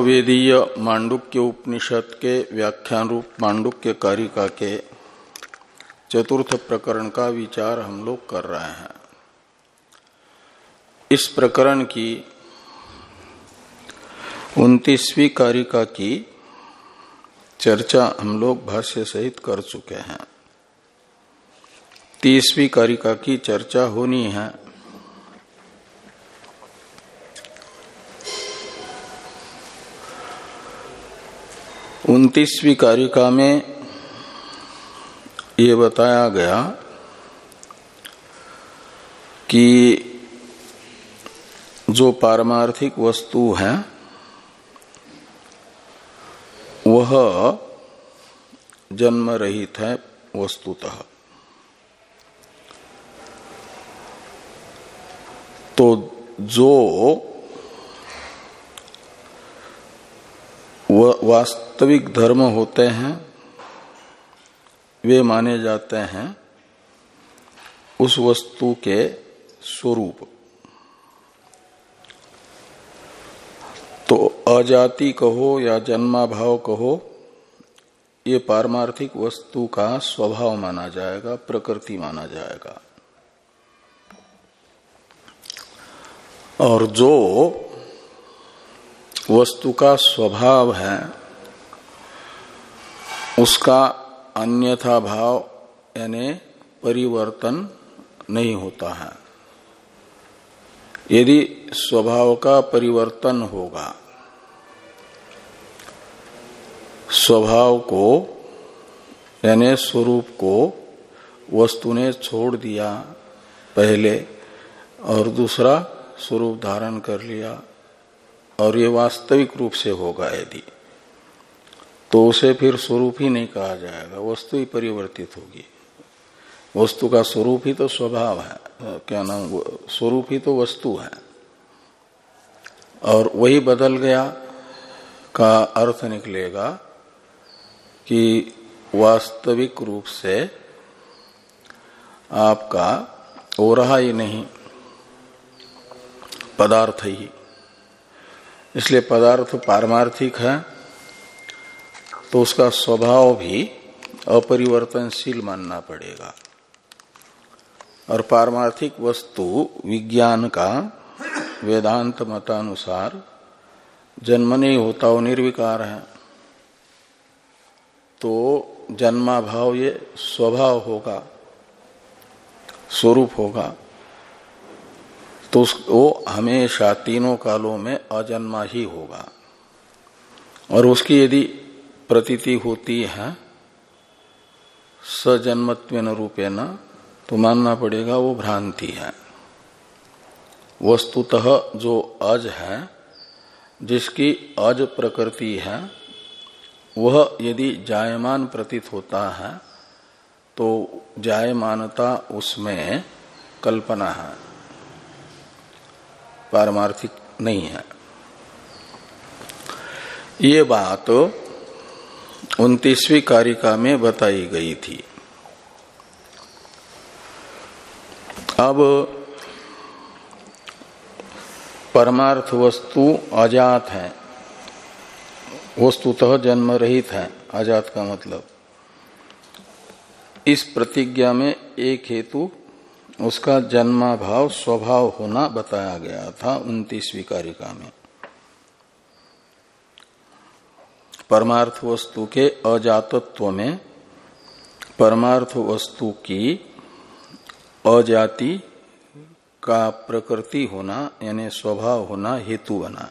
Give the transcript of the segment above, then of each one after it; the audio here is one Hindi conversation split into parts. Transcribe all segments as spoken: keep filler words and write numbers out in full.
सामवेदीय मांडुक्य उपनिषद के व्याख्यान रूप मांडुक्य कारिका के चतुर्थ प्रकरण का विचार हम लोग कर रहे हैं। इस प्रकरण की उनतीसवीं कारिका की चर्चा हम लोग भाष्य सहित कर चुके हैं। तीसवीं कारिका की चर्चा होनी है। उनतीसवीं कारिका में ये बताया गया कि जो पारमार्थिक वस्तु है वह जन्म रहित है वस्तुतः। तो जो वास्तविक धर्म होते हैं वे माने जाते हैं उस वस्तु के स्वरूप। तो अजाति कहो या जन्माभाव कहो, ये पारमार्थिक वस्तु का स्वभाव माना जाएगा, प्रकृति माना जाएगा। और जो वस्तु का स्वभाव है उसका अन्यथा भाव यानी परिवर्तन नहीं होता है। यदि स्वभाव का परिवर्तन होगा, स्वभाव को यानी स्वरूप को वस्तु ने छोड़ दिया पहले और दूसरा स्वरूप धारण कर लिया और ये वास्तविक रूप से होगा यदि, तो उसे फिर स्वरूप ही नहीं कहा जाएगा, वस्तु ही परिवर्तित होगी। वस्तु का स्वरूप ही तो स्वभाव है, क्या नाम, स्वरूप ही तो वस्तु है। और वही बदल गया का अर्थ निकलेगा कि वास्तविक रूप से आपका हो रहा ही नहीं, पदार्थ ही। इसलिए पदार्थ पारमार्थिक है तो उसका स्वभाव भी अपरिवर्तनशील मानना पड़ेगा। और पारमार्थिक वस्तु विज्ञान का वेदांत मतानुसार जन्म नहीं होता, वो निर्विकार है। तो जन्माभाव ये स्वभाव होगा, स्वरूप होगा। तो वो हमेशा तीनों कालों में अजन्मा ही होगा। और उसकी यदि प्रतीति होती है सजन्मत्वेन रूपेण, तो मानना पड़ेगा वो भ्रांति है। वस्तुतः जो अज है, जिसकी अज प्रकृति है, वह यदि जायमान प्रतीत होता है तो जायमानता उसमें कल्पना है, पारमार्थिक नहीं है। ये बात उनतीसवीं कारिका में बताई गई थी। अब परमार्थ वस्तु अजात है, वस्तुतः जन्म रहित है। अजात का मतलब इस प्रतिज्ञा में एक हेतु उसका जन्माभाव स्वभाव होना बताया गया था उनतीसवीं कारिका में। परमार्थ वस्तु के अजातत्व में परमार्थ वस्तु की अजाति का प्रकृति होना यानी स्वभाव होना हेतु बना।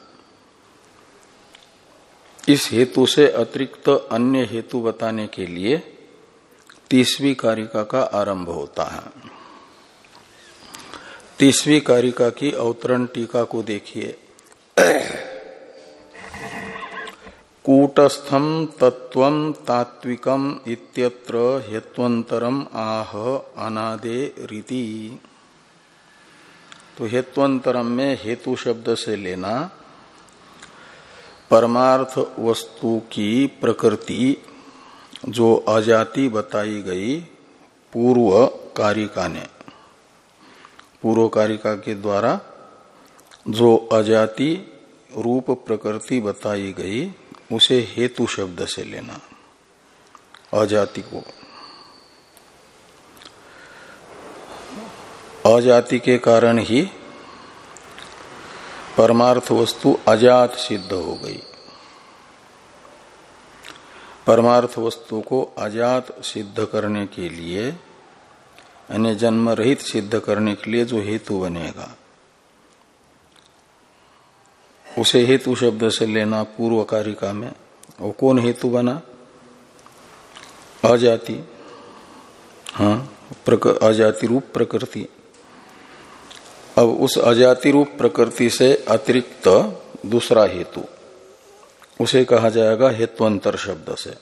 इस हेतु से अतिरिक्त अन्य हेतु बताने के लिए तीसवीं कारिका का आरंभ होता है। तीसवीं कारिका की अवतरण टीका को देखिए। कूटस्थम तत्वम तात्विकम इत्यत्र हेत्वंतरम आह अनादे रीति। तो हेत्वंतरम में हेतु शब्द से लेना परमार्थ वस्तु की प्रकृति जो अजाति बताई गई पूर्व कारिका ने, पूर्व कारिका के द्वारा जो अजाति रूप प्रकृति बताई गई उसे हेतु शब्द से लेना, अजाति को। अजाति के कारण ही परमार्थ वस्तु अजात सिद्ध हो गई। परमार्थ वस्तु को अजात सिद्ध करने के लिए, यानी जन्म रहित सिद्ध करने के लिए जो हेतु बनेगा उसे हेतु शब्द से लेना पूर्व कारिका में। वो कौन हेतु बना? अजाति। हाँ, अजाति रूप प्रकृति। अब उस अजाति रूप प्रकृति से अतिरिक्त दूसरा हेतु, उसे कहा जाएगा हेत्वंतर शब्द से।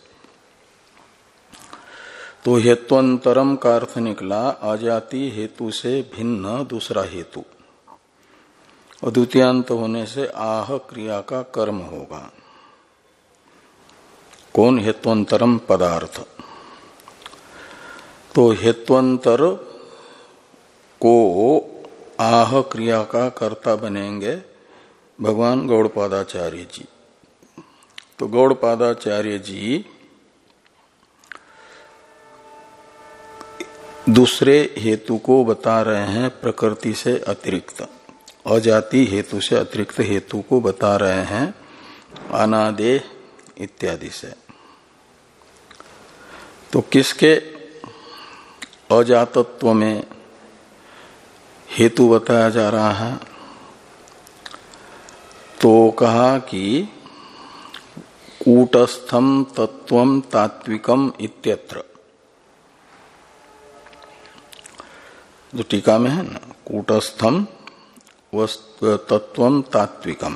तो हेत्वंतरम का अर्थ निकला अजाति हेतु से भिन्न दूसरा हेतु, और द्वितीयांत होने से आह क्रिया का कर्म होगा। कौन? हेत्वंतरम पदार्थ। तो हेत्वंतर को आह क्रिया का कर्ता बनेंगे भगवान गौड़पादाचार्य जी। तो गौड़पादाचार्य जी दूसरे हेतु को बता रहे हैं प्रकृति से अतिरिक्त, अजाति हेतु से अतिरिक्त हेतु को बता रहे हैं अनादेह इत्यादि से। तो किसके अजातत्व में हेतु बताया जा रहा है? तो कहा कि कूटस्थम तत्वम तात्विकम इत्यत्र, जो टीका में है ना, कूटस्थम तत्वम तात्विकम,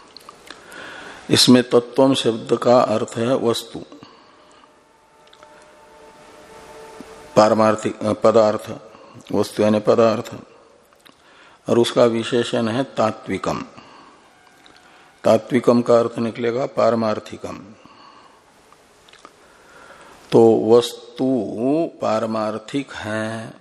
इसमें तत्वम शब्द का अर्थ है वस्तु, पारमार्थिक पदार्थ, वस्तु यानी पदार्थ, और उसका विशेषण है तात्विकम। तात्विकम का अर्थ निकलेगा पारमार्थिकम। तो वस्तु पारमार्थिक है,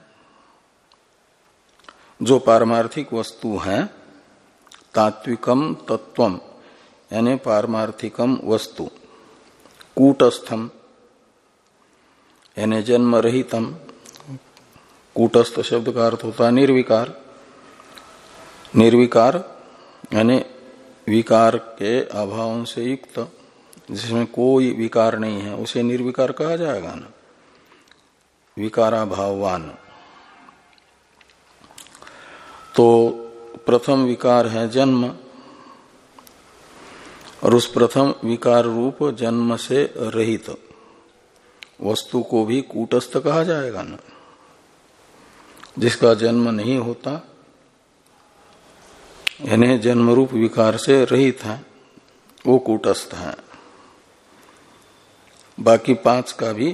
जो पारमार्थिक वस्तु है, तात्विकम तत्वम यानी पारमार्थिकम वस्तु, कूटस्थम यानी जन्म रहितम। कूटस्थ शब्द का अर्थ होता है निर्विकार। निर्विकार यानी विकार के अभाव से युक्त, जिसमें कोई विकार नहीं है, उसे निर्विकार कहा जाएगा ना, विकाराभाववान। तो प्रथम विकार है जन्म, और उस प्रथम विकार रूप जन्म से रहित वस्तु को भी कूटस्थ कहा जाएगा ना। जिसका जन्म नहीं होता यानी जन्म रूप विकार से रहित है, वो कूटस्थ है। बाकी पांच का भी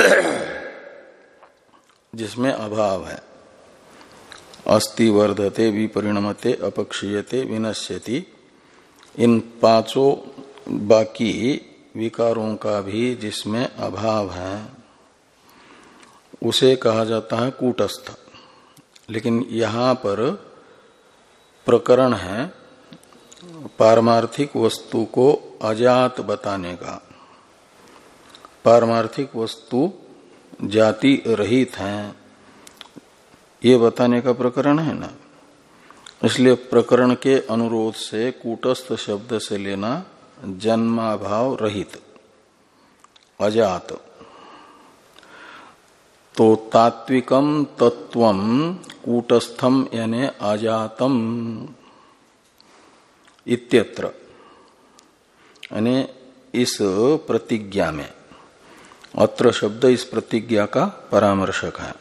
जिसमें अभाव है, अस्ति वर्धते विपरिणमते अपक्षीयते विनश्यति, इन पांचों बाकी विकारों का भी जिसमें अभाव है उसे कहा जाता है कूटस्थ। लेकिन यहां पर प्रकरण है पारमार्थिक वस्तु को अजात बताने का। पारमार्थिक वस्तु जाति रहित है, ये बताने का प्रकरण है ना। इसलिए प्रकरण के अनुरोध से कूटस्थ शब्द से लेना जन्माभाव रहित, अजात। तो तात्विकम तत्वम कूटस्थम यानी अजातम इत्यत्र, यानी इस प्रतिज्ञा में, अत्र शब्द इस प्रतिज्ञा का परामर्शक है।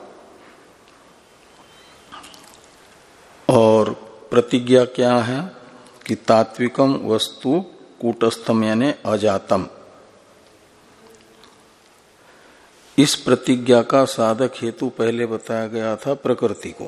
और प्रतिज्ञा क्या है कि तात्विकम वस्तु कूटस्थम यानी अजातम। इस प्रतिज्ञा का साधक हेतु पहले बताया गया था प्रकृति को,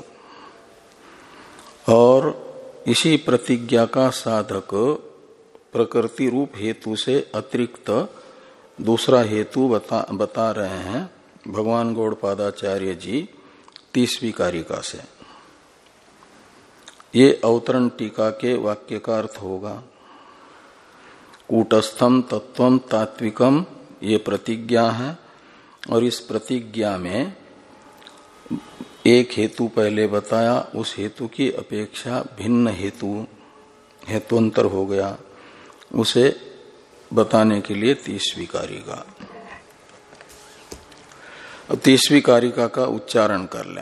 और इसी प्रतिज्ञा का साधक प्रकृति रूप हेतु से अतिरिक्त दूसरा हेतु बता, बता रहे हैं भगवान गौड़पादाचार्य जी तीसवीं कारिका से। ये अवतरण टीका के वाक्य का अर्थ होगा। कूटस्थम तत्वम तात्विकम ये प्रतिज्ञा है। और इस प्रतिज्ञा में एक हेतु पहले बताया, उस हेतु की अपेक्षा भिन्न हेतु हेतुअंतर हो गया, उसे बताने के लिए तीसवीं कारिका। अब तीसवीं कारिका का उच्चारण कर लें।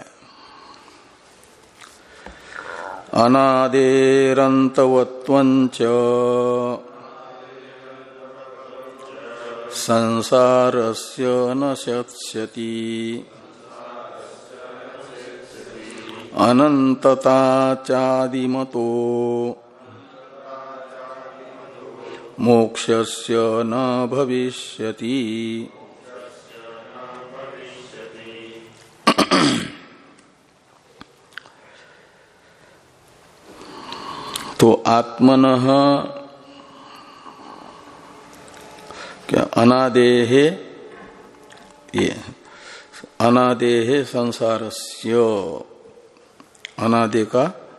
अनादेरंतवत्वंच संसारस्य न शत्स्यति अनंतता चादिमतो मोक्षस्य न भविष्यति। तो आत्मनः क्या अनादेहे, ये अनादेहे संसारस्य, अनादे का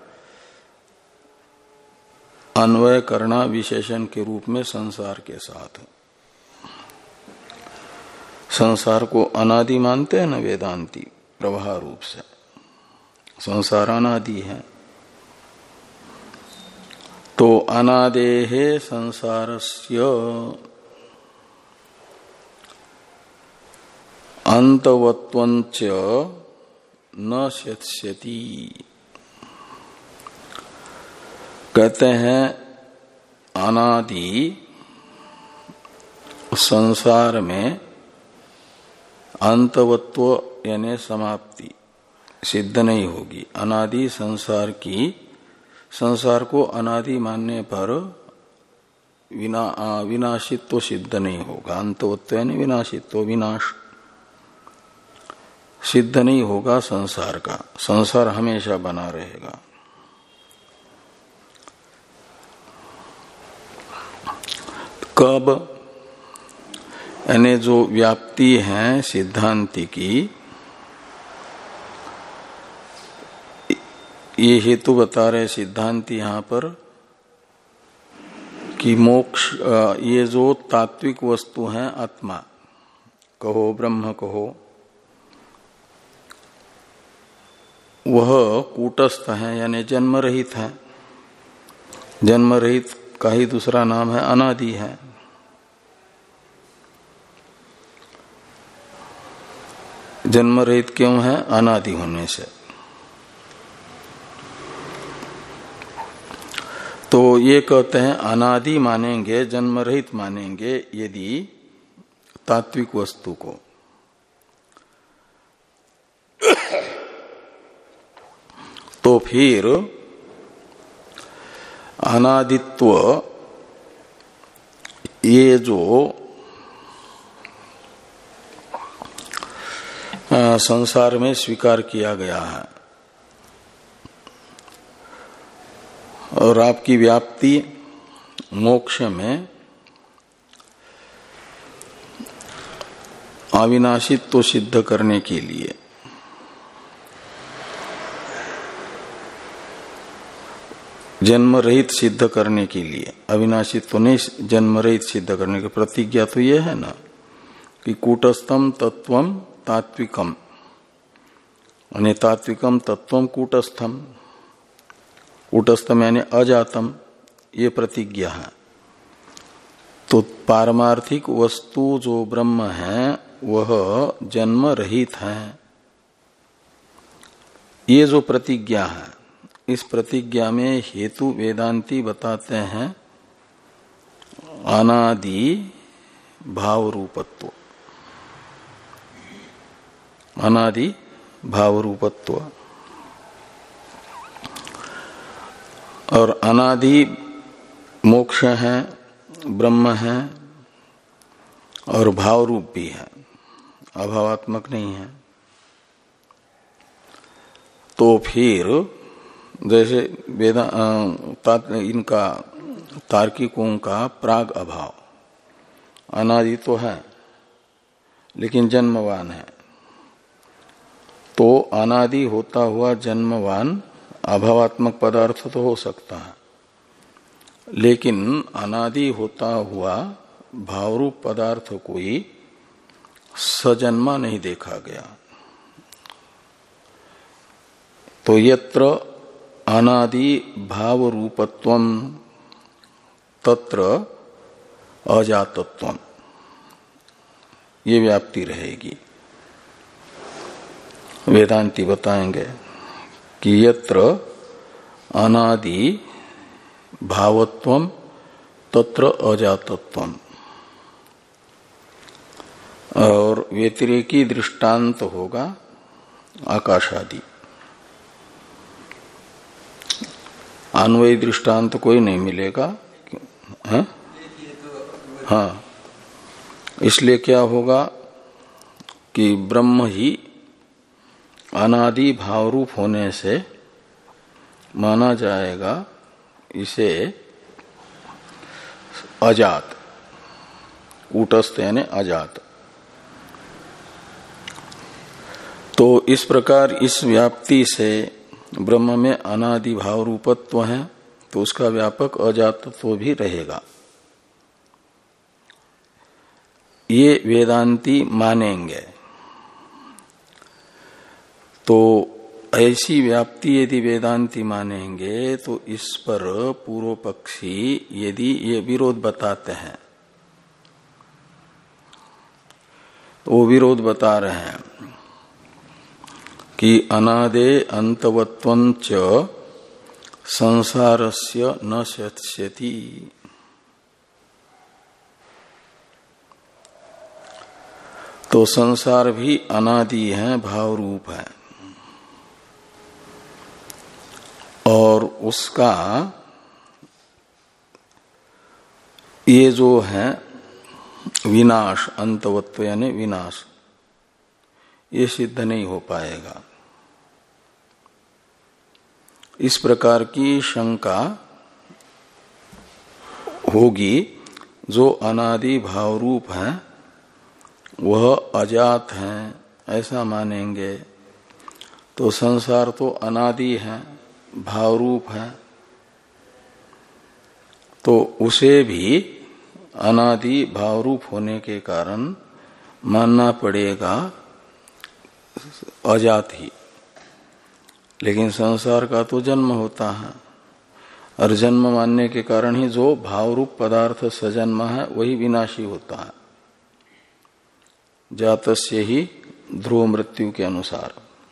अन्वय करना विशेषण के रूप में संसार के साथ। संसार को अनादि मानते हैं न वेदांती प्रवाह रूप से, संसार अनादि है। तो अनादेहे संसारस्य अंतवत्वंच न शत्स्यति। कहते हैं अनादि संसार में अंतवत्व यानी समाप्ति सिद्ध नहीं होगी। अनादि संसार की, संसार को अनादि मानने पर विना विनाशित्व सिद्ध नहीं होगा। अंतवत्व यानी विनाशित्व, विनाश सिद्ध नहीं होगा संसार का। संसार हमेशा बना रहेगा। कब? यानी जो व्याप्ति है सिद्धांति की, ये हेतु बता रहे सिद्धांति यहां पर कि मोक्ष, ये जो तात्विक वस्तु है आत्मा कहो, ब्रह्म कहो, वह कूटस्थ है यानी जन्म रहित है। जन्म रहित का ही दूसरा नाम है अनादि है। जन्म रहित क्यों है? अनादि होने से। तो ये कहते हैं अनादि मानेंगे, जन्म रहित मानेंगे यदि तात्विक वस्तु को, तो फिर अनादित्व ये जो आ, संसार में स्वीकार किया गया है और आपकी व्याप्ति मोक्ष में अविनाशित्व सिद्ध करने के लिए जन्म रहित सिद्ध करने के लिए, अविनाशित्व तो नहीं, जन्म रहित सिद्ध करने की प्रतिज्ञा तो यह है ना कि कूटस्थम तत्वम तात्विकम, यानी तात्विकम तत्वम कूटस्थम, कूटस्थम यानी अजातम, ये प्रतिज्ञा है। तो पारमार्थिक वस्तु जो ब्रह्म है वह जन्म रहित है। ये जो प्रतिज्ञा है, इस प्रतिज्ञा में हेतु वेदांती बताते हैं अनादि भाव रूपत्व, अनादि भाव रूपत्व। और अनादि मोक्ष है, ब्रह्म है और भाव रूप भी है, अभावात्मक नहीं है। तो फिर जैसे वेदा इनका तार्किकों का प्राग अभाव, अनादि तो है लेकिन जन्मवान है, तो अनादि होता हुआ जन्मवान अभावात्मक पदार्थ तो हो सकता है, लेकिन अनादि होता हुआ भावरूप पदार्थ कोई सजन्मा नहीं देखा गया। तो यत्र अनादि भाव रूपत्वम तत्र अजातत्वम, ये व्याप्ति रहेगी। वेदांती बताएंगे कि यत्र अनादि भावत्वम तत्र अजातत्वम, और व्यतिरेकी दृष्टांत होगा आकाशादि। अन्वयी दृष्टांत कोई नहीं मिलेगा। है? हाँ, इसलिए क्या होगा कि ब्रह्म ही अनादि भाव रूप होने से माना जाएगा इसे अजात, कूटस्थ यानी अजात। तो इस प्रकार इस व्याप्ति से ब्रह्म में अनादि भाव रूपत्व है, तो उसका व्यापक अजातत्व भी रहेगा। ये वेदांती मानेंगे। तो ऐसी व्याप्ति यदि वेदांती मानेंगे तो इस पर पूर्व पक्षी यदि ये विरोध बताते हैं, तो वो विरोध बता रहे हैं कि अनादे अंतवत्वं च संसारस्य न शत्स्यति। तो संसार भी अनादि है, भाव रूप है, और उसका ये जो है विनाश, अंतवत्व यानी विनाश, ये सिद्ध नहीं हो पाएगा। इस प्रकार की शंका होगी। जो अनादि भाव रूप है वह अजात है, ऐसा मानेंगे तो संसार तो अनादि है, भाव रूप है, तो उसे भी अनादि भाव रूप होने के कारण मानना पड़ेगा अजात ही। लेकिन संसार का तो जन्म होता है, और जन्म मानने के कारण ही जो भाव रूप पदार्थ सजन्म है वही विनाशी होता है, जातस्य ही ध्रुव मृत्यु के अनुसार।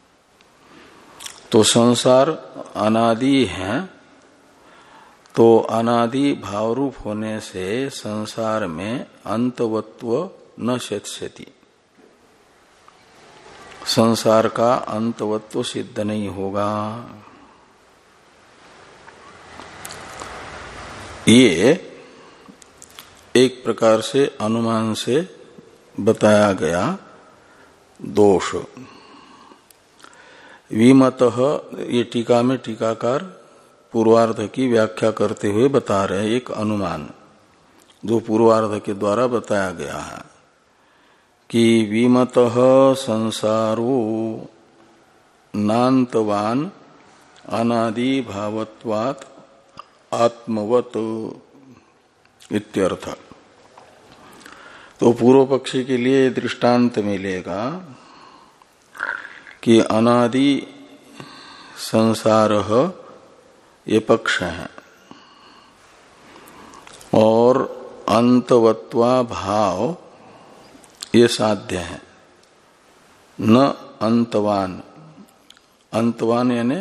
तो संसार अनादि है, तो अनादि भाव रूप होने से संसार में अंतवत्व न शत्स्यति, संसार का अंतवत्व सिद्ध नहीं होगा। ये एक प्रकार से अनुमान से बताया गया दोष। विमतः, ये टीका में टीकाकार पूर्वार्ध की व्याख्या करते हुए बता रहे एक अनुमान जो पूर्वार्ध के द्वारा बताया गया है कि विमतः संसारो नान्तवान अनादि भावत्वात् आत्मवत इत्यर्थ। तो पूर्व पक्षी के लिए दृष्टांत मिलेगा कि अनादि संसार ये पक्ष है और अंतवत्वा भाव ये साध्य है। न अंतवान, अंतवान यानी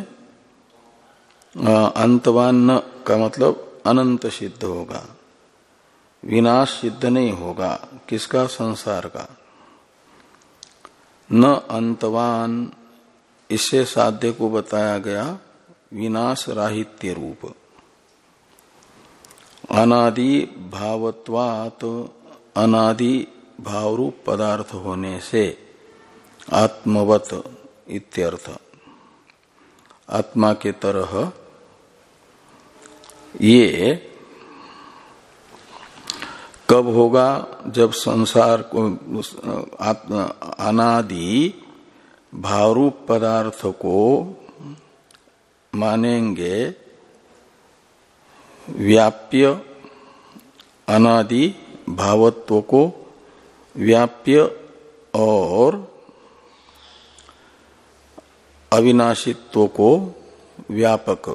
अंतवान न का मतलब अनंत सिद्ध होगा, विनाश सिद्ध नहीं होगा। किसका? संसार का। न अंतवान, इससे साध्य को बताया गया विनाश राहित्य रूप। अनादि भावत्वात्, अनादि भाव रूप पदार्थ होने से आत्मवत इत्यर्थ, आत्मा के तरह। ये कब होगा? जब संसार को अनादि भावरूप पदार्थ को मानेंगे व्याप्य अनादि भावत्व को व्याप्य और अविनाशित्व को व्यापक,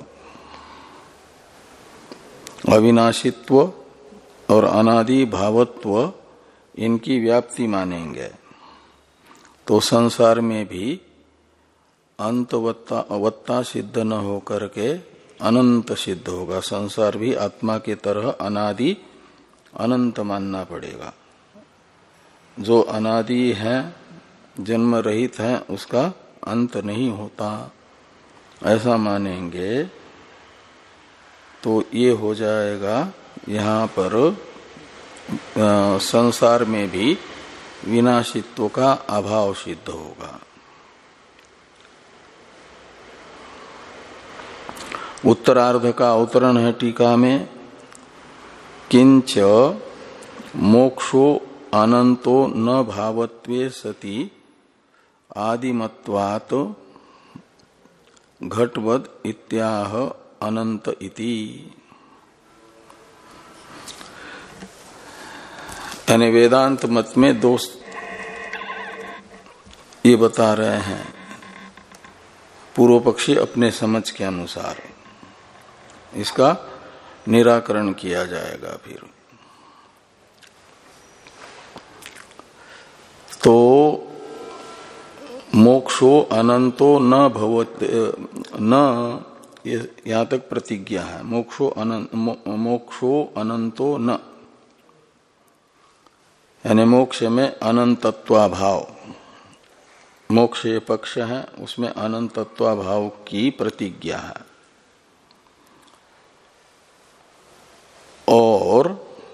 अविनाशित्व और अनादि भावत्व इनकी व्याप्ति मानेंगे तो संसार में भी अंतवत्ता अवत्ता सिद्ध न होकर के अनंत सिद्ध होगा। संसार भी आत्मा के तरह अनादि अनंत मानना पड़ेगा। जो अनादि है, जन्म रहित है, उसका अंत नहीं होता, ऐसा मानेंगे तो ये हो जाएगा यहाँ पर आ, संसार में भी विनाशित्व का अभाव सिद्ध होगा। उत्तरार्ध का अवतरण है टीका में, किंच मोक्षो अनंतो न भावत्वे सति आदिमत्वात् घटवद इत्याह अनंत इति। यानी वेदांत मत में दो ये बता रहे हैं पूर्व पक्षी अपने समझ के अनुसार, इसका निराकरण किया जाएगा फिर। तो मोक्षो अनंतो न भवत न, यहां तक प्रतिज्ञा है। मोक्षो अनंत, मोक्षो अनंतो न, यानी मोक्ष में अनंतत्वाभाव, मोक्ष ये पक्ष है, उसमें अनंतत्वाभाव की प्रतिज्ञा है। और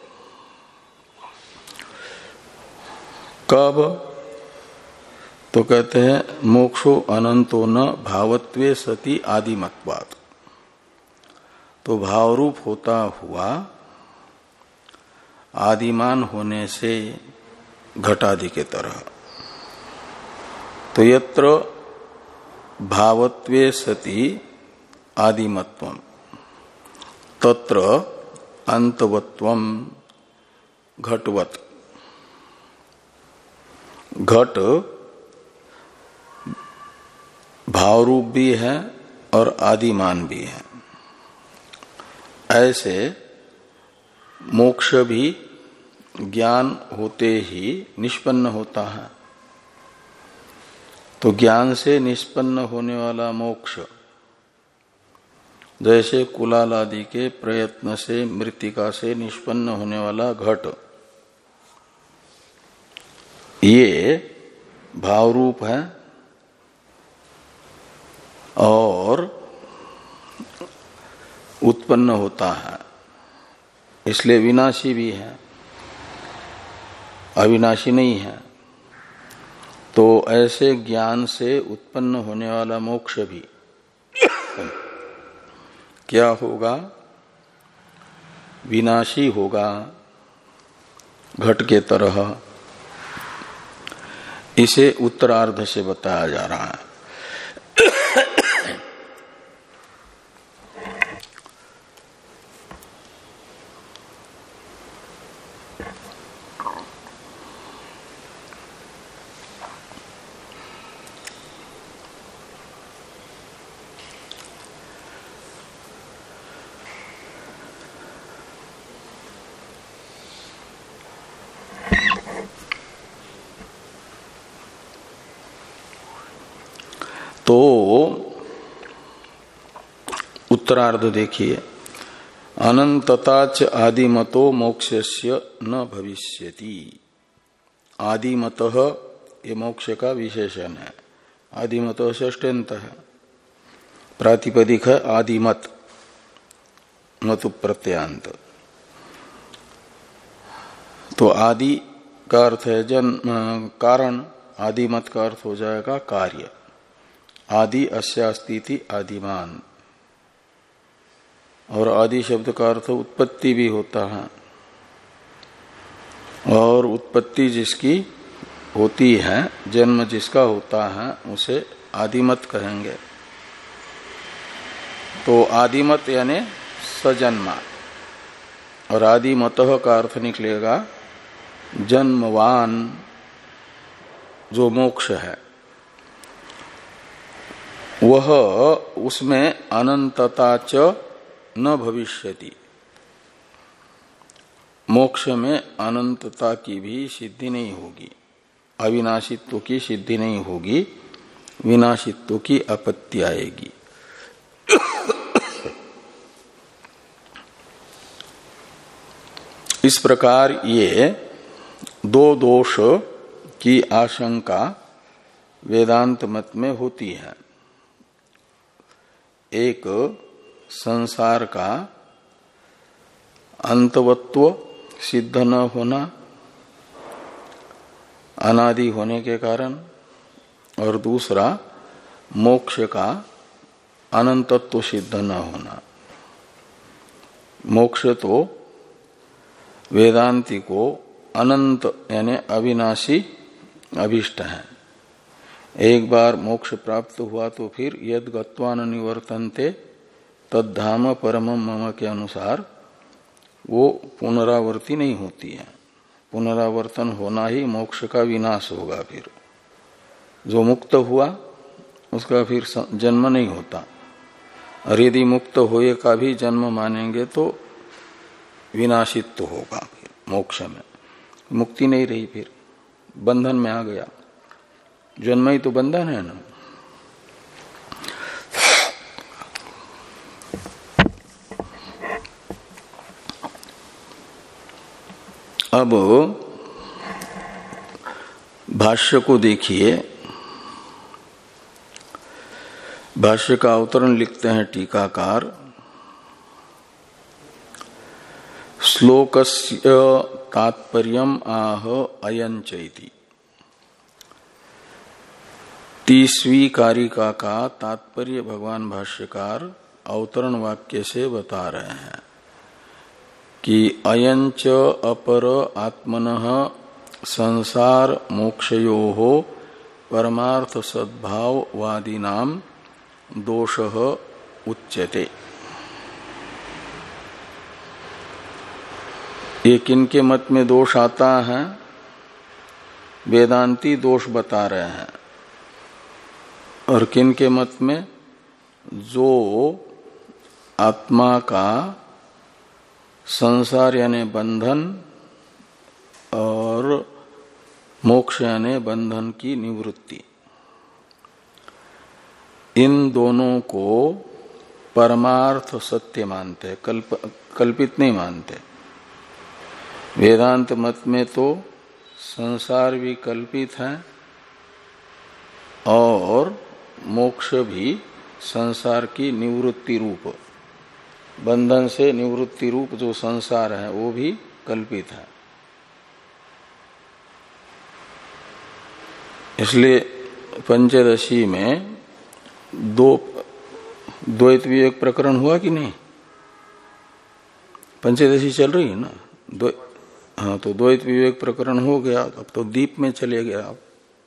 कब? तो कहते हैं मोक्षो अनंतो न भावत्वे सति आदिमत्वात्। तो भावरूप होता हुआ आदिमान होने से घटादि के तरह। तो यत्र भावत्वे सति आदिमत्वम तत्र अंतवत्वम घटवत। घट भावरूप भी है और आदिमान भी है। ऐसे मोक्ष भी ज्ञान होते ही निष्पन्न होता है। तो ज्ञान से निष्पन्न होने वाला मोक्ष, जैसे कुलाल आदि के प्रयत्न से मृत्तिका से निष्पन्न होने वाला घट, ये भावरूप है और उत्पन्न होता है, इसलिए विनाशी भी है, अविनाशी नहीं है। तो ऐसे ज्ञान से उत्पन्न होने वाला मोक्ष भी क्या होगा? विनाशी होगा, घट के तरह। इसे उत्तरार्ध से बताया जा रहा है। तो उत्तरार्ध देखिए, अनंतताच आदिमतो मोक्षस्य न भविष्यति। आदिमतः ये मोक्ष का विशेषण है। आदिमतः षष्ठ्यंत है, प्रातिपदिक है आदिमत, मतु प्रत्यांत। तो आदि का अर्थ है जन्म, कारण। आदिमत का अर्थ हो जाएगा कार्य। आदि अस्यास्ति आदिमान। और आदि शब्द का अर्थ उत्पत्ति भी होता है, और उत्पत्ति जिसकी होती है, जन्म जिसका होता है, उसे आदिमत कहेंगे। तो आदिमत यानी सजन्मा, और आदि मतः का अर्थ निकलेगा जन्मवान जो मोक्ष है वह उसमें अनंतता च न भविष्यति। मोक्ष में अनंतता की भी सिद्धि नहीं होगी, अविनाशित्व की सिद्धि नहीं होगी, विनाशित्व की आपत्ति आएगी। इस प्रकार ये दो दोष की आशंका वेदांत मत में होती है। एक संसार का अंतवत्व सिद्ध न होना अनादि होने के कारण, और दूसरा मोक्ष का अनंतत्व सिद्ध न होना। मोक्ष तो वेदांती को अनंत यानी अविनाशी अभिष्ट है। एक बार मोक्ष प्राप्त हुआ तो फिर यद गत्वा न निवर्तन्ते तद्धाम परमं मम के अनुसार वो पुनरावर्ती नहीं होती है। पुनरावर्तन होना ही मोक्ष का विनाश होगा। फिर जो मुक्त हुआ उसका फिर जन्म नहीं होता, और यदि मुक्त होए का भी जन्म मानेंगे तो विनाशित्व होगा। फिर मोक्ष में मुक्ति नहीं रही, फिर बंधन में आ गया। जन्म ही तो बंधन है ना। अब भाष्य को देखिए। भाष्य का अवतरण लिखते हैं टीकाकार, श्लोकस्य तात्पर्यम आह अयंचैति। तीसवीं कारिका का तात्पर्य भगवान भाष्यकार अवतरण वाक्य से बता रहे हैं कि अयंच अपर आत्मनः संसार मोक्षयोः परमार्थ सद्भाववादिनाम दोषः उच्यते। ये किनके मत में दोष आता है? वेदांती दोष बता रहे हैं। और किनके मत में? जो आत्मा का संसार यानी बंधन और मोक्ष यानी बंधन की निवृत्ति, इन दोनों को परमार्थ सत्य मानते, कल्प, कल्पित नहीं मानते। वेदांत मत में तो संसार भी कल्पित है और मोक्ष भी संसार की निवृत्ति रूप, बंधन से निवृत्ति रूप जो संसार है वो भी कल्पित है। इसलिए पंचदशी में दो द्वैत विवेक प्रकरण हुआ कि नहीं? पंचदशी चल रही है ना। द्वै हाँ, तो द्वैत विवेक प्रकरण हो गया। अब तो दीप में चले गया। अब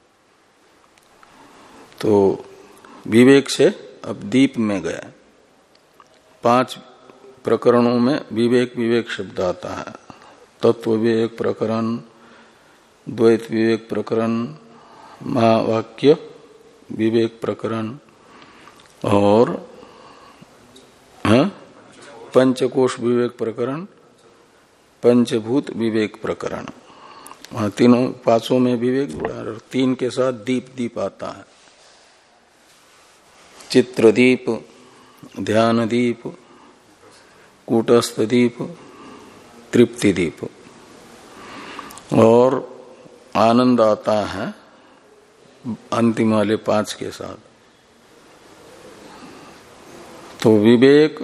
तो विवेक से अब दीप में गया। पांच प्रकरणों में विवेक विवेक शब्द आता है। तत्व विवेक प्रकरण, द्वैत विवेक प्रकरण, महावाक्य विवेक प्रकरण और हाँ, पंचकोश विवेक प्रकरण, पंचभूत विवेक प्रकरण। वहां तीनों पांचों में विवेक जुड़ा और तीन के साथ दीप दीप आता है। चित्रदीप, ध्यान दीप, कूटस्थ दीप, तृप्ति दीप और आनंद आता है अंतिम वाले पांच के साथ। तो विवेक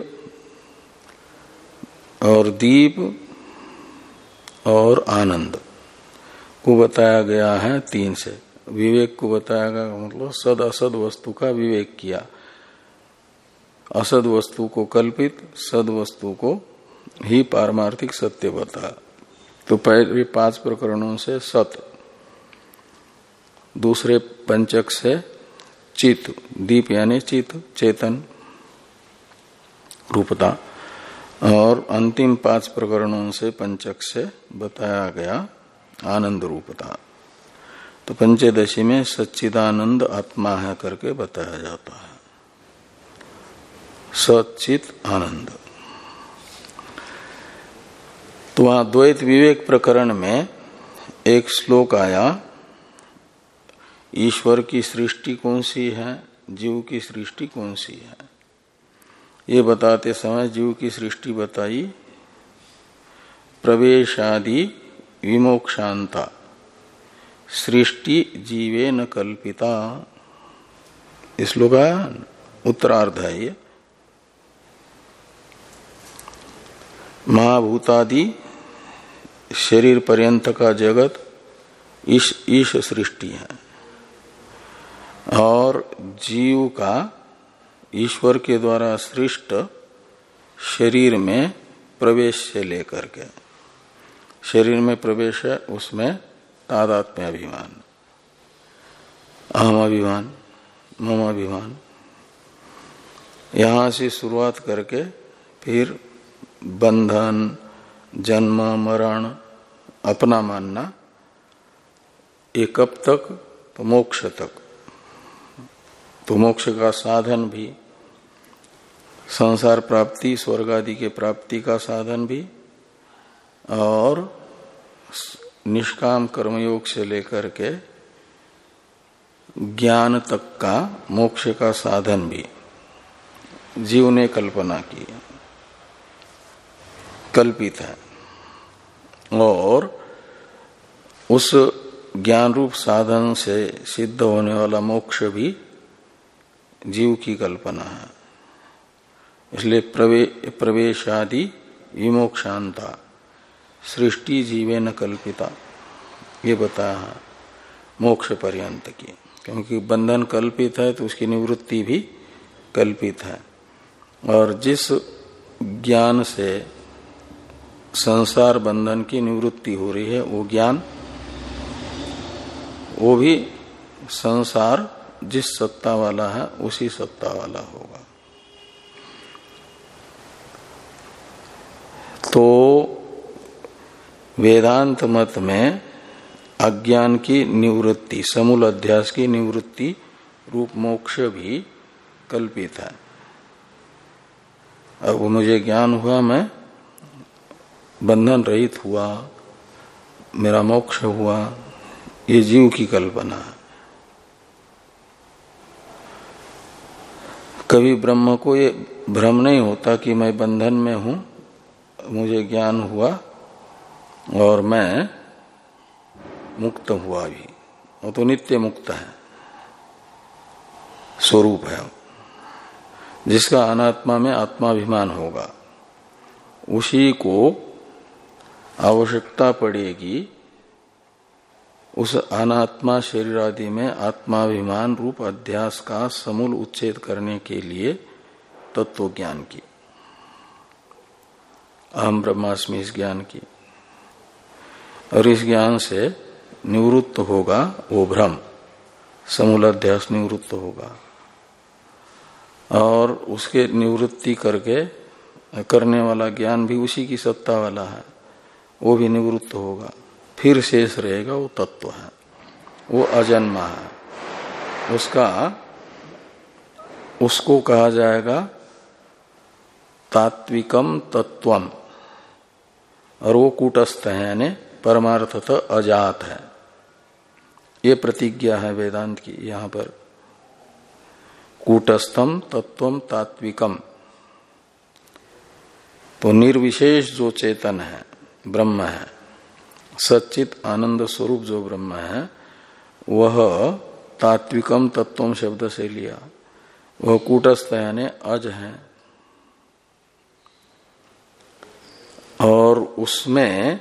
और दीप और आनंद को बताया गया है तीन से। विवेक को बताया गया मतलब सद असद वस्तु का विवेक किया, असद वस्तु को कल्पित, सद वस्तु को ही पारमार्थिक सत्य बता। तो पहले पांच प्रकरणों से सत, दूसरे पंचक से चित, दीप यानी चित चेतन रूपता, और अंतिम पांच प्रकरणों से पंचक से बताया गया आनंद रूपता। तो पंचदशी में सच्चिदानंद आत्मा है करके बताया जाता है, सच्चित आनंद। तो वहां द्वैत विवेक प्रकरण में एक श्लोक आया, ईश्वर की सृष्टि कौन सी है, जीव की सृष्टि कौन सी है। ये बताते समय जीव की सृष्टि बताई, प्रवेशादि विमोक्षांता सृष्टि जीवे न कल्पिता। इस श्लोक उत्तरार्ध है ये। महाभूतादि शरीर पर्यंत का जगत ईश ईश सृष्टि है और जीव का ईश्वर के द्वारा सृष्ट शरीर में प्रवेश से लेकर के, शरीर में प्रवेश है उसमें तादात्म्य अभिमान, अहम अभिमान, मम अभिमान, यहां से शुरुआत करके फिर बंधन, जन्म, मरण, अपना मानना, ये कब तक, तो मोक्ष तक। तो मोक्ष का साधन भी, संसार प्राप्ति, स्वर्ग आदि के प्राप्ति का साधन भी, और निष्काम कर्मयोग से लेकर के ज्ञान तक का मोक्ष का साधन भी जीव ने कल्पना की, कल्पित है। और उस ज्ञान रूप साधन से सिद्ध होने वाला मोक्ष भी जीव की कल्पना है। इसलिए प्रवे, प्रवेशादि विमोक्षांता सृष्टि जीवे न कल्पिता, ये बताया है मोक्ष पर्यंत की। क्योंकि बंधन कल्पित है तो उसकी निवृत्ति भी कल्पित है। और जिस ज्ञान से संसार बंधन की निवृत्ति हो रही है वो ज्ञान, वो भी संसार जिस सत्ता वाला है उसी सत्ता वाला होगा। तो वेदांत मत में अज्ञान की निवृत्ति, समूल अध्यास की निवृत्ति रूप मोक्ष भी कल्पित है। अब मुझे ज्ञान हुआ, मैं बंधन रहित हुआ, मेरा मोक्ष हुआ, ये जीव की कल्पना है। कभी ब्रह्म को ये भ्रम नहीं होता कि मैं बंधन में हूं, मुझे ज्ञान हुआ और मैं मुक्त हुआ भी। वो तो नित्य मुक्त है, स्वरूप है। जिसका अनात्मा में आत्माभिमान होगा उसी को आवश्यकता पड़ेगी उस अनात्मा शरीर आदि में आत्माभिमान रूप अध्यास का समूल उच्छेद करने के लिए तत्व ज्ञान की, अहम ब्रह्मास्मि इस ज्ञान की। और इस ज्ञान से निवृत्त होगा वो भ्रम, समूल अध्यास निवृत्त होगा। और उसके निवृत्ति करके करने वाला ज्ञान भी उसी की सत्ता वाला है, वो भी निवृत्त होगा। फिर शेष रहेगा वो तत्व है, वो अजन्मा है। उसका उसको कहा जाएगा तात्विकम तत्वम, और वो कूटस्थ है, यानी परमार्थतः अजात है। ये प्रतिज्ञा है वेदांत की यहां पर, कूटस्थम तत्वम तात्विकम। तो निर्विशेष जो चेतन है, ब्रह्म है, सच्चित आनंद स्वरूप जो ब्रह्म है, वह तात्विकम तत्वम शब्द से लिया, वह कूटस्थ यानी अज है। और उसमें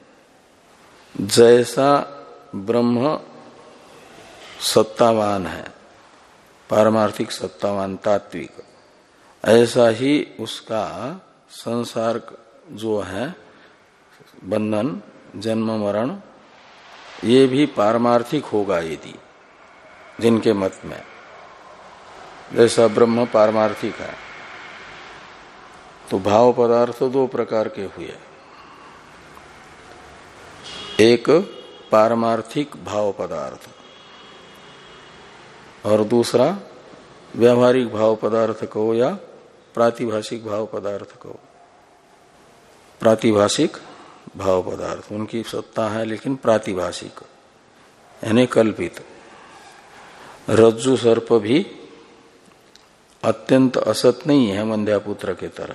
जैसा ब्रह्म सत्तावान है, पारमार्थिक सत्तावान तात्विक, ऐसा ही उसका संसार जो है, बंधन, जन्म, मरण, ये भी पारमार्थिक होगा। यदि जिनके मत में जैसा ब्रह्म पारमार्थिक है, तो भाव पदार्थ दो प्रकार के हुए, एक पारमार्थिक भाव पदार्थ और दूसरा व्यावहारिक भाव पदार्थ कहो या प्रातिभाषिक भाव पदार्थ कहो। प्रातिभाषिक भाव पदार्थ उनकी सत्ता है, लेकिन प्रातिभाषिक यानी कल्पित। रज्जु सर्प भी अत्यंत असत नहीं है, वंध्यापुत्र के तरह,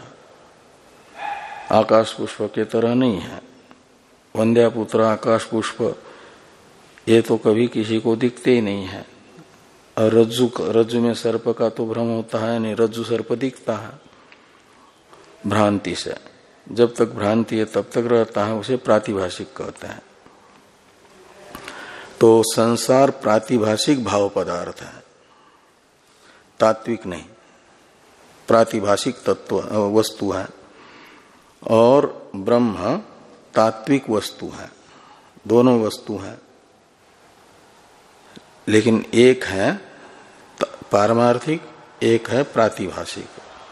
आकाश पुष्प के तरह नहीं है। वंध्यापुत्र आकाश पुष्प ये तो कभी किसी को दिखते ही नहीं है, और रज्जु रज्जु में सर्प का तो भ्रम होता है नहीं, रज्जु सर्प दिखता है भ्रांति से। जब तक भ्रांति है तब तक रहता है, उसे प्रातिभाषिक कहते हैं। तो संसार प्रातिभाषिक भाव पदार्थ है, तात्विक नहीं, प्रातिभाषिक तत्व वस्तु है, और ब्रह्म तात्विक वस्तु है। दोनों वस्तु है, लेकिन एक है पारमार्थिक, एक है प्रातिभाषिक।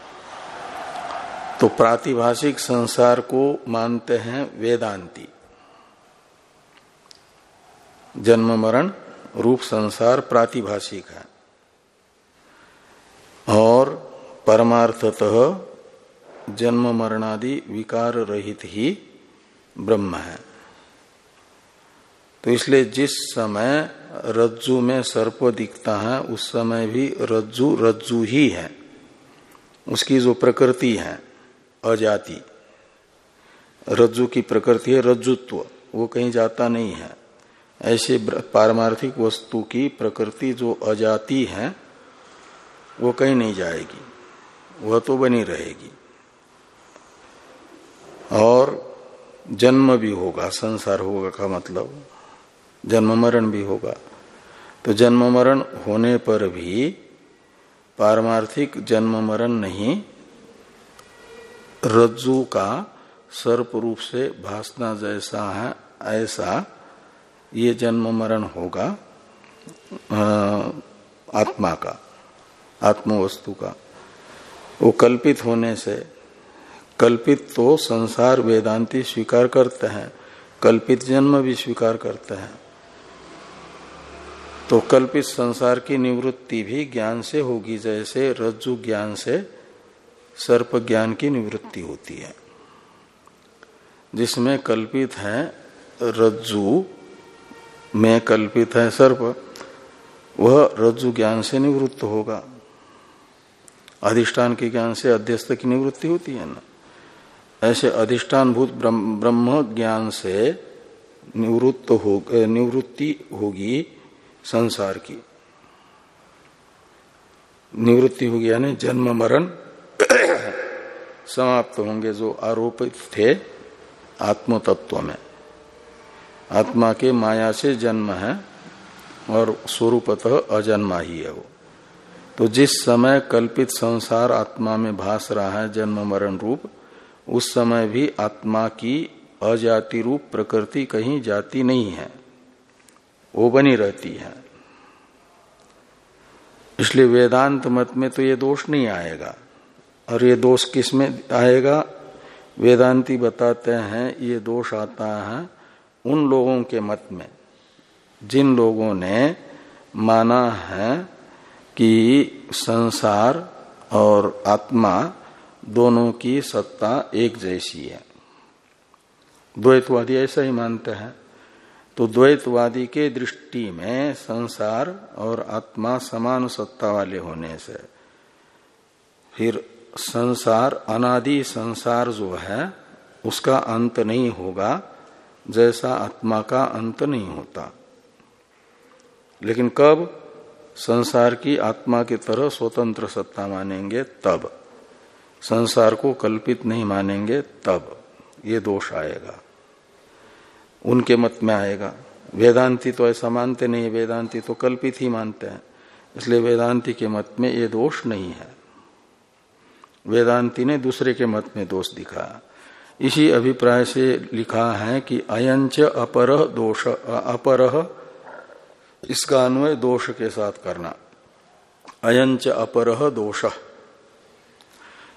तो प्रातिभाषिक संसार को मानते हैं वेदांती। जन्म मरण रूप संसार प्रातिभाषिक है, और परमार्थतः जन्म मरणादि विकार रहित ही ब्रह्म है। तो इसलिए जिस समय रज्जु में सर्प दिखता है उस समय भी रज्जु रज्जु ही है, उसकी जो प्रकृति है अजाति, रज्जु की प्रकृति है रज्जुत्व, वो कहीं जाता नहीं है। ऐसे पारमार्थिक वस्तु की प्रकृति जो अजाति है वो कहीं नहीं जाएगी, वह तो बनी रहेगी। और जन्म भी होगा, संसार होगा का मतलब जन्म मरण भी होगा। तो जन्म मरण होने पर भी पारमार्थिक जन्म मरण नहीं, रज्जु का सर्प रूप से भासना जैसा है ऐसा ये जन्म मरण होगा आत्मा का, आत्म वस्तु का। वो कल्पित होने से, कल्पित तो संसार वेदांती स्वीकार करते हैं, कल्पित जन्म भी स्वीकार करते हैं। तो कल्पित संसार की निवृत्ति भी ज्ञान से होगी, जैसे रज्जु ज्ञान से सर्प ज्ञान की निवृत्ति होती है। जिसमें कल्पित है रज्जु में कल्पित है सर्प, वह रज्जु ज्ञान से निवृत्त होगा। अधिष्ठान के ज्ञान से अध्यस्त की निवृत्ति होती है ना, ऐसे अधिष्ठान भूत ब्रह्म ज्ञान से निवृत्त हो निवृत्ति होगी संसार की, निवृत्ति होगी यानी जन्म मरण समाप्त होंगे जो आरोपित थे आत्म तत्व में। आत्मा के माया से जन्म है और स्वरूपतः अजन्मा ही है वो। तो जिस समय कल्पित संसार आत्मा में भास रहा है जन्म मरण रूप, उस समय भी आत्मा की अजाति रूप प्रकृति कहीं जाती नहीं है, वो बनी रहती है। इसलिए वेदांत मत में तो ये दोष नहीं आएगा। और ये दोष किस में आएगा? वेदांती बताते हैं ये दोष आता है उन लोगों के मत में जिन लोगों ने माना है कि संसार और आत्मा दोनों की सत्ता एक जैसी है। द्वैतवादी ऐसा ही मानते हैं। तो द्वैतवादी के दृष्टि में संसार और आत्मा समान सत्ता वाले होने से फिर संसार, अनादि संसार जो है उसका अंत नहीं होगा, जैसा आत्मा का अंत नहीं होता। लेकिन कब संसार की आत्मा की तरह स्वतंत्र सत्ता मानेंगे तब, संसार को कल्पित नहीं मानेंगे तब ये दोष आएगा, उनके मत में आएगा। वेदांती तो ऐसा मानते नहीं, वेदांती तो कल्पित ही मानते हैं, इसलिए वेदांती के मत में ये दोष नहीं है। वेदांती ने दूसरे के मत में दोष दिखाया। इसी अभिप्राय से लिखा है कि अयंच अपरह दोष, अपरह इसका अन्वय दोष के साथ करना। अयंच अपरह दोष,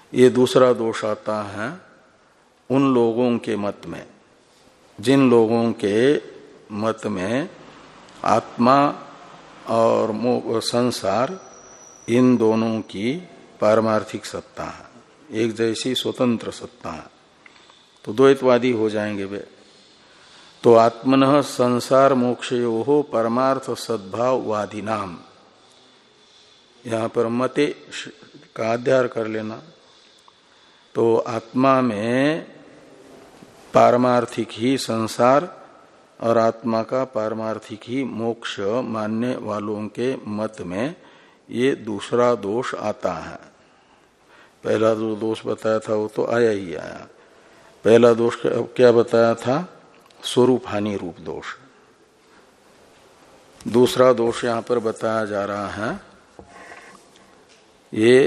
ये दूसरा दोष आता है उन लोगों के मत में जिन लोगों के मत में आत्मा और संसार इन दोनों की पारमार्थिक सत्ता है, एक जैसी स्वतंत्र सत्ता है, तो द्वैतवादी हो जाएंगे वे। तो आत्मनः संसार मोक्षयोः परमार्थ सद्भाववादी नाम, यहां पर मते का अध्याय कर लेना। तो आत्मा में पारमार्थिक ही संसार और आत्मा का पारमार्थिक ही मोक्ष मानने वालों के मत में ये दूसरा दोष आता है। पहला जो दोष बताया था वो तो आया ही आया। पहला दोष क्या बताया था? स्वरूप हानि रूप दोष। दूसरा दोष यहां पर बताया जा रहा है ये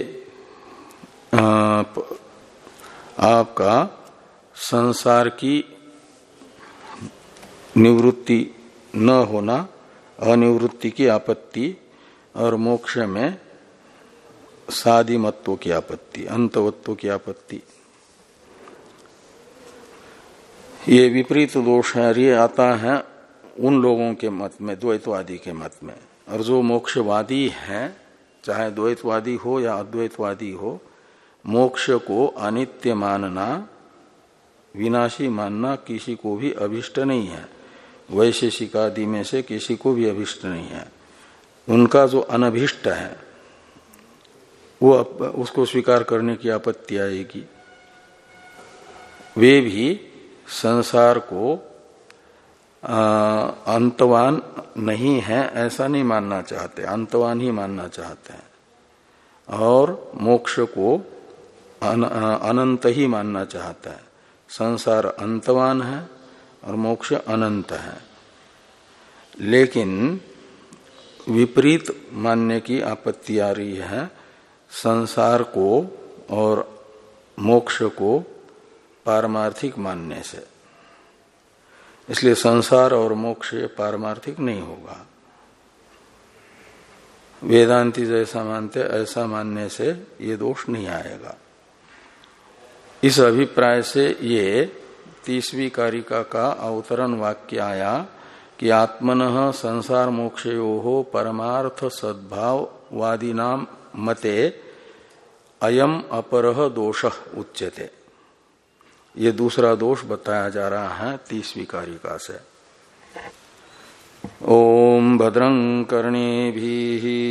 आप, आपका संसार की निवृत्ति न होना, अनिवृत्ति की आपत्ति और मोक्ष में सादिमत्व की आपत्ति, अंतवत्व की आपत्ति, ये विपरीत दोष है। ये आता है उन लोगों के मत में, द्वैतवादी के मत में। और जो मोक्षवादी हैं, चाहे द्वैतवादी हो या अद्वैतवादी हो, मोक्ष को अनित्य मानना, विनाशी मानना किसी को भी अभिष्ट नहीं है। वैशेषिक आदि में से किसी को भी अभिष्ट नहीं है। उनका जो अनभिष्ट है वो उसको स्वीकार करने की आपत्ति आएगी। वे भी संसार को अंतवान नहीं है ऐसा नहीं मानना चाहते, अंतवान ही मानना चाहते हैं। और मोक्ष को अन, अनंत ही मानना चाहता है। संसार अंतवान है और मोक्ष अनंत है, लेकिन विपरीत मानने की आपत्ति आ रही है संसार को और मोक्ष को पारमार्थिक मानने से। इसलिए संसार और मोक्ष पारमार्थिक नहीं होगा। वेदांती जैसा मानते ऐसा मानने से ये दोष नहीं आएगा। इस अभिप्राय से ये तीसवीं कारिका का अवतरण वाक्य आया कि आत्मनः संसार मोक्षयोः परमार्थ सद्भाववादिनां मते अयम अपरः दोषः उच्यते। ये दूसरा दोष बताया जा रहा है तीसवीं कारिका से। ओम भद्रं कर्णेभिः